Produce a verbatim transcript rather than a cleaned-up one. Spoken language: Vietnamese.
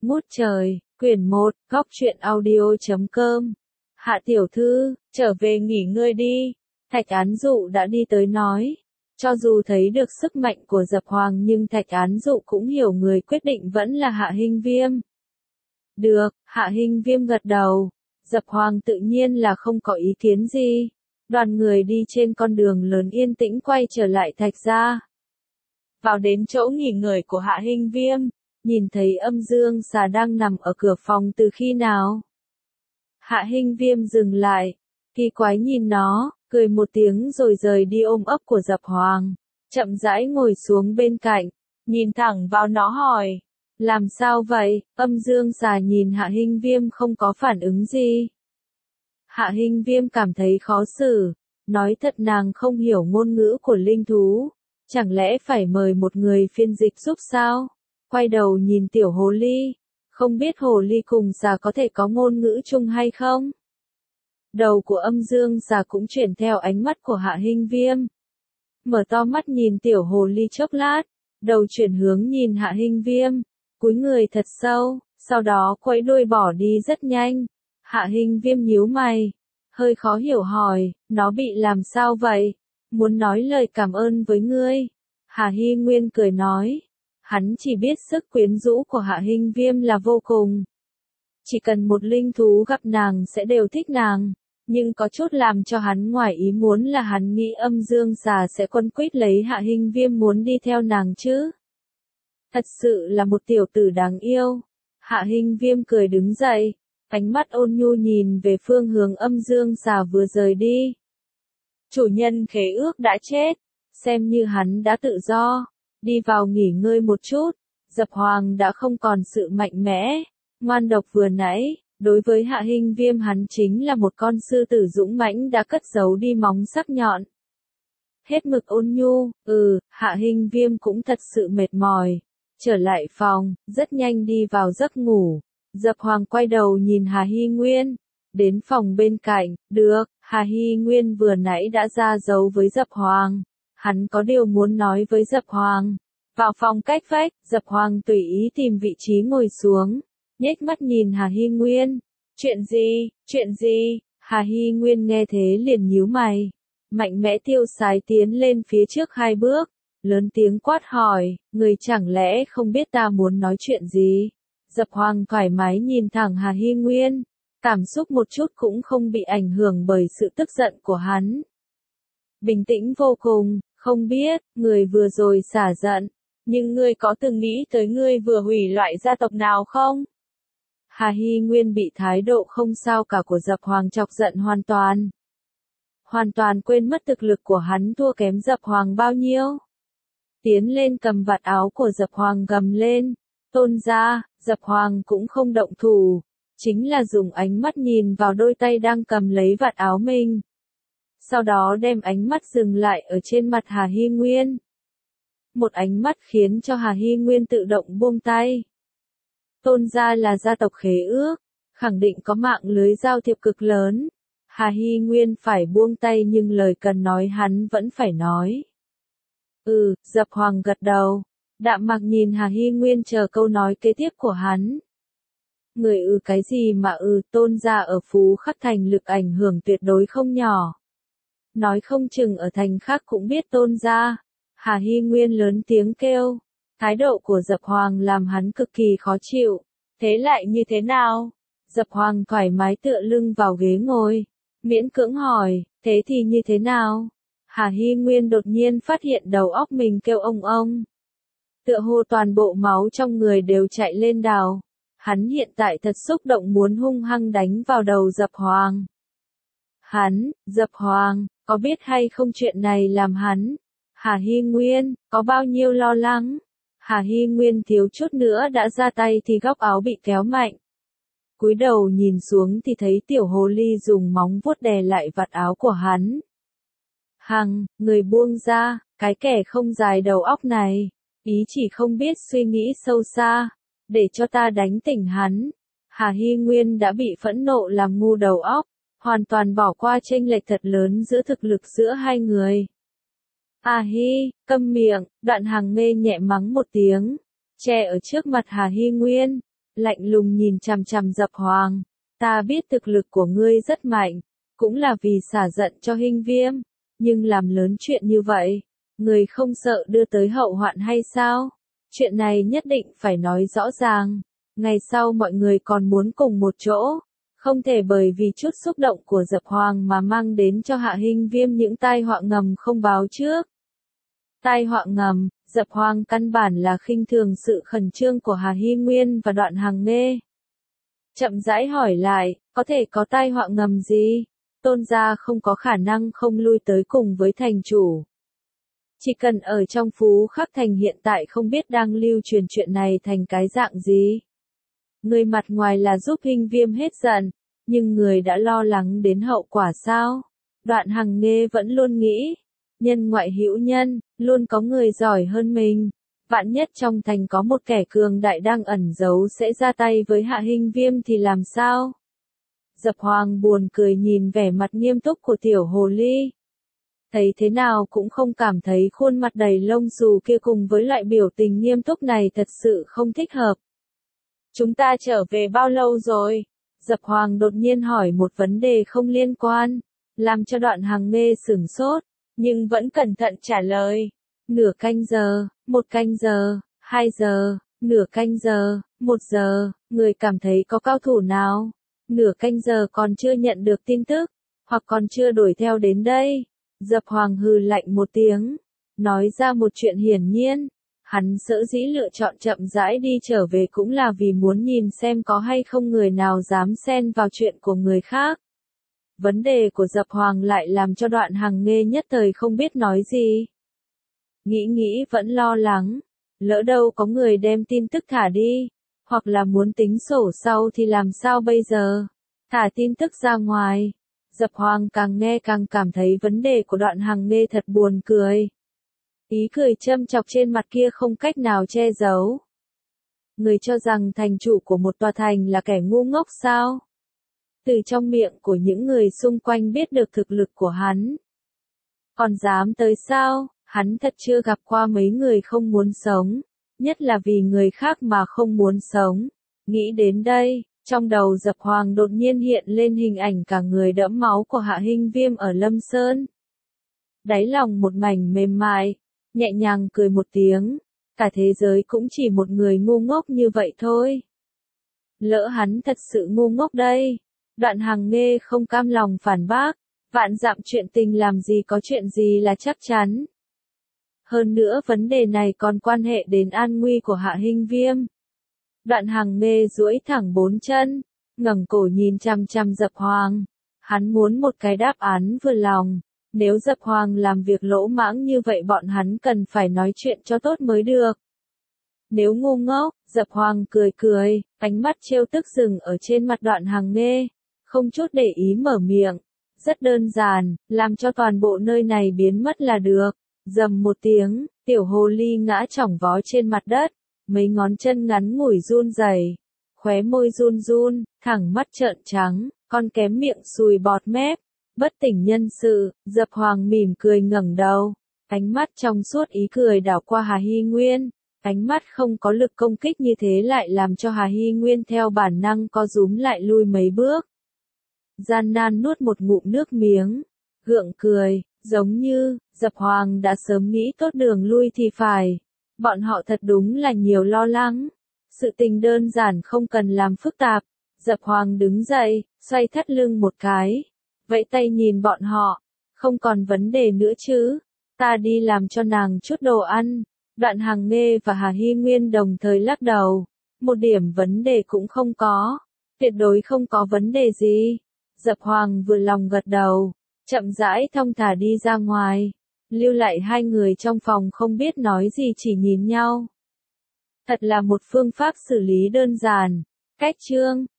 Ngút trời, quyển một, góc truyện audio chấm com. Hạ tiểu thư, trở về nghỉ ngơi đi. Thạch Án Dụ đã đi tới nói. Cho dù thấy được sức mạnh của Dập Hoàng nhưng Thạch Án Dụ cũng hiểu người quyết định vẫn là Hạ Hinh Viêm. Được, Hạ Hinh Viêm gật đầu. Dập Hoàng tự nhiên là không có ý kiến gì. Đoàn người đi trên con đường lớn yên tĩnh quay trở lại Thạch gia. Vào đến chỗ nghỉ ngơi của Hạ Hinh Viêm, nhìn thấy Âm Dương Xà đang nằm ở cửa phòng từ khi nào. Hạ Hinh Viêm dừng lại, kỳ quái nhìn nó, cười một tiếng rồi rời đi ôm ấp của Dập Hoàng, chậm rãi ngồi xuống bên cạnh, nhìn thẳng vào nó hỏi, làm sao vậy? Âm Dương Xà nhìn Hạ Hinh Viêm không có phản ứng gì. Hạ Hinh Viêm cảm thấy khó xử, nói thật nàng không hiểu ngôn ngữ của linh thú, chẳng lẽ phải mời một người phiên dịch giúp sao? Quay đầu nhìn tiểu hồ ly, không biết hồ ly cùng xà có thể có ngôn ngữ chung hay không? Đầu của Âm Dương Xà cũng chuyển theo ánh mắt của Hạ Hinh Viêm. Mở to mắt nhìn tiểu hồ ly chốc lát, đầu chuyển hướng nhìn Hạ Hinh Viêm, cúi người thật sâu, sau đó quẫy đuôi bỏ đi rất nhanh. Hạ Hinh Viêm nhíu mày, hơi khó hiểu hỏi, nó bị làm sao vậy? Muốn nói lời cảm ơn với ngươi. Hà Hy Nguyên cười nói. Hắn chỉ biết sức quyến rũ của Hạ Hinh Viêm là vô cùng. Chỉ cần một linh thú gặp nàng sẽ đều thích nàng. Nhưng có chút làm cho hắn ngoài ý muốn là hắn nghĩ Âm Dương Xà sẽ quấn quýt lấy Hạ Hinh Viêm muốn đi theo nàng chứ. Thật sự là một tiểu tử đáng yêu. Hạ Hinh Viêm cười đứng dậy, ánh mắt ôn nhu nhìn về phương hướng Âm Dương Xà vừa rời đi. Chủ nhân khế ước đã chết, xem như hắn đã tự do. Đi vào nghỉ ngơi một chút, Dập Hoàng đã không còn sự mạnh mẽ, ngoan độc vừa nãy, đối với Hạ Hinh Viêm hắn chính là một con sư tử dũng mãnh đã cất giấu đi móng sắc nhọn. Hết mực ôn nhu, ừ, Hạ Hinh Viêm cũng thật sự mệt mỏi, trở lại phòng, rất nhanh đi vào giấc ngủ. Dập Hoàng quay đầu nhìn Hà Hy Nguyên, đến phòng bên cạnh, được, Hà Hy Nguyên vừa nãy đã ra dấu với Dập Hoàng. Hắn có điều muốn nói với Dập Hoàng. Vào phòng cách vách, Dập Hoàng tùy ý tìm vị trí ngồi xuống, nhếch mắt nhìn Hà Hy Nguyên. Chuyện gì, chuyện gì? Hà Hy Nguyên nghe thế liền nhíu mày, mạnh mẽ tiêu sái tiến lên phía trước hai bước, lớn tiếng quát hỏi, người chẳng lẽ không biết ta muốn nói chuyện gì? Dập Hoàng thoải mái nhìn thẳng Hà Hy Nguyên, cảm xúc một chút cũng không bị ảnh hưởng bởi sự tức giận của hắn. Bình tĩnh vô cùng. Không biết, người vừa rồi xả giận, nhưng ngươi có từng nghĩ tới ngươi vừa hủy loại gia tộc nào không? Hà Hy Nguyên bị thái độ không sao cả của Dập Hoàng chọc giận hoàn toàn. Hoàn toàn quên mất thực lực của hắn thua kém Dập Hoàng bao nhiêu. Tiến lên cầm vạt áo của Dập Hoàng gầm lên, tôn ra, Dập Hoàng cũng không động thủ, chính là dùng ánh mắt nhìn vào đôi tay đang cầm lấy vạt áo mình. Sau đó đem ánh mắt dừng lại ở trên mặt Hà Hy Nguyên. Một ánh mắt khiến cho Hà Hy Nguyên tự động buông tay. Tôn gia là gia tộc khế ước, khẳng định có mạng lưới giao thiệp cực lớn. Hà Hy Nguyên phải buông tay nhưng lời cần nói hắn vẫn phải nói. Ừ, Dập Hoàng gật đầu, đạm mạc nhìn Hà Hy Nguyên chờ câu nói kế tiếp của hắn. Người ừ cái gì mà ừ, tôn gia ở Phú Khắc Thành lực ảnh hưởng tuyệt đối không nhỏ. Nói không chừng ở thành khác cũng biết tôn gia. Hà Hy Nguyên lớn tiếng kêu. Thái độ của Dập Hoàng làm hắn cực kỳ khó chịu. Thế lại như thế nào? Dập Hoàng thoải mái tựa lưng vào ghế ngồi. Miễn cưỡng hỏi, thế thì như thế nào? Hà Hy Nguyên đột nhiên phát hiện đầu óc mình kêu ông ông. Tựa hồ toàn bộ máu trong người đều chạy lên đào. Hắn hiện tại thật xúc động muốn hung hăng đánh vào đầu Dập Hoàng. Hắn, Dập Hoàng, có biết hay không chuyện này làm hắn? Hà Hy Nguyên, có bao nhiêu lo lắng? Hà Hy Nguyên thiếu chút nữa đã ra tay thì góc áo bị kéo mạnh. Cúi đầu nhìn xuống thì thấy tiểu hồ ly dùng móng vuốt đè lại vạt áo của hắn. Hằng, người buông ra, cái kẻ không dài đầu óc này, ý chỉ không biết suy nghĩ sâu xa, để cho ta đánh tỉnh hắn. Hà Hy Nguyên đã bị phẫn nộ làm ngu đầu óc. Hoàn toàn bỏ qua chênh lệch thật lớn giữa thực lực giữa hai người. À hi, câm miệng, Đoạn Hằng mê nhẹ mắng một tiếng, che ở trước mặt Hà Hy Nguyên, lạnh lùng nhìn chằm chằm Dập Hoàng. Ta biết thực lực của ngươi rất mạnh, cũng là vì xả giận cho Hinh Viêm, nhưng làm lớn chuyện như vậy, ngươi không sợ đưa tới hậu hoạn hay sao? Chuyện này nhất định phải nói rõ ràng, ngày sau mọi người còn muốn cùng một chỗ, không thể bởi vì chút xúc động của Dập Hoàng mà mang đến cho Hạ Hinh Viêm những tai họa ngầm không báo trước. Tai họa ngầm, Dập Hoàng căn bản là khinh thường sự khẩn trương của Hà Hy Nguyên và Đoạn Hằng Nghê. Chậm rãi hỏi lại, có thể có tai họa ngầm gì? Tôn gia không có khả năng không lui tới cùng với thành chủ. Chỉ cần ở trong Phú Khắc Thành hiện tại không biết đang lưu truyền chuyện này thành cái dạng gì. Người mặt ngoài là giúp Hinh Viêm hết giận, nhưng người đã lo lắng đến hậu quả sao? Đoạn Hằng Nghê vẫn luôn nghĩ, nhân ngoại hữu nhân, luôn có người giỏi hơn mình. Vạn nhất trong thành có một kẻ cường đại đang ẩn giấu sẽ ra tay với Hạ Hinh Viêm thì làm sao? Dập Hoàng buồn cười nhìn vẻ mặt nghiêm túc của tiểu hồ ly. Thấy thế nào cũng không cảm thấy khuôn mặt đầy lông xù kia cùng với loại biểu tình nghiêm túc này thật sự không thích hợp. Chúng ta trở về bao lâu rồi? Dập Hoàng đột nhiên hỏi một vấn đề không liên quan, làm cho Đoạn Hằng Nghê sửng sốt, nhưng vẫn cẩn thận trả lời. Nửa canh giờ, một canh giờ, hai giờ, nửa canh giờ, một giờ, người cảm thấy có cao thủ nào? Nửa canh giờ còn chưa nhận được tin tức, hoặc còn chưa đuổi theo đến đây. Dập Hoàng hừ lạnh một tiếng, nói ra một chuyện hiển nhiên. Hắn sở dĩ lựa chọn chậm rãi đi trở về cũng là vì muốn nhìn xem có hay không người nào dám xen vào chuyện của người khác. Vấn đề của Dập Hoàng lại làm cho Đoạn Hằng Nghê nhất thời không biết nói gì. Nghĩ nghĩ vẫn lo lắng, lỡ đâu có người đem tin tức thả đi, hoặc là muốn tính sổ sau thì làm sao bây giờ? Thả tin tức ra ngoài. Dập Hoàng càng nghe càng cảm thấy vấn đề của Đoạn Hằng Nghê thật buồn cười. Ý cười châm chọc trên mặt kia không cách nào che giấu. Người cho rằng thành chủ của một tòa thành là kẻ ngu ngốc sao? Từ trong miệng của những người xung quanh biết được thực lực của hắn. Còn dám tới sao? Hắn thật chưa gặp qua mấy người không muốn sống, nhất là vì người khác mà không muốn sống. Nghĩ đến đây, trong đầu Dập Hoàng đột nhiên hiện lên hình ảnh cả người đẫm máu của Hạ Hinh Viêm ở Lâm Sơn. Đáy lòng một mảnh mềm mại, nhẹ nhàng cười một tiếng, cả thế giới cũng chỉ một người ngu ngốc như vậy thôi. Lỡ hắn thật sự ngu ngốc đây. Đoạn Hằng Nghê không cam lòng phản bác, vạn dặm chuyện tình làm gì có chuyện gì là chắc chắn. Hơn nữa vấn đề này còn quan hệ đến an nguy của Hạ Hinh Viêm. Đoạn Hằng Nghê duỗi thẳng bốn chân, ngẩng cổ nhìn chằm chằm Dập Hoàng. Hắn muốn một cái đáp án vừa lòng. Nếu Dập Hoàng làm việc lỗ mãng như vậy bọn hắn cần phải nói chuyện cho tốt mới được. Nếu ngu ngốc, Dập Hoàng cười cười, ánh mắt trêu tức dừng ở trên mặt Đoạn Hằng Nghê, không chút để ý mở miệng. Rất đơn giản, làm cho toàn bộ nơi này biến mất là được. Dầm một tiếng, tiểu hồ ly ngã chỏng vó trên mặt đất, mấy ngón chân ngắn ngủi run rẩy, khóe môi run run, thẳng mắt trợn trắng, con kém miệng sùi bọt mép. Bất tỉnh nhân sự, Dập Hoàng mỉm cười ngẩng đầu, ánh mắt trong suốt ý cười đảo qua Hà Hy Nguyên, ánh mắt không có lực công kích như thế lại làm cho Hà Hy Nguyên theo bản năng co rúm lại lui mấy bước. Gian nan nuốt một ngụm nước miếng, gượng cười, giống như, Dập Hoàng đã sớm nghĩ tốt đường lui thì phải. Bọn họ thật đúng là nhiều lo lắng. Sự tình đơn giản không cần làm phức tạp. Dập Hoàng đứng dậy, xoay thắt lưng một cái. Vẫy tay nhìn bọn họ. Không còn vấn đề nữa chứ. Ta đi làm cho nàng chút đồ ăn. Đoạn Hằng Nghê và Hà Hy Nguyên đồng thời lắc đầu. Một điểm vấn đề cũng không có. Tuyệt đối không có vấn đề gì. Dập Hoàng vừa lòng gật đầu. Chậm rãi thong thả đi ra ngoài. Lưu lại hai người trong phòng không biết nói gì chỉ nhìn nhau. Thật là một phương pháp xử lý đơn giản. Cách chương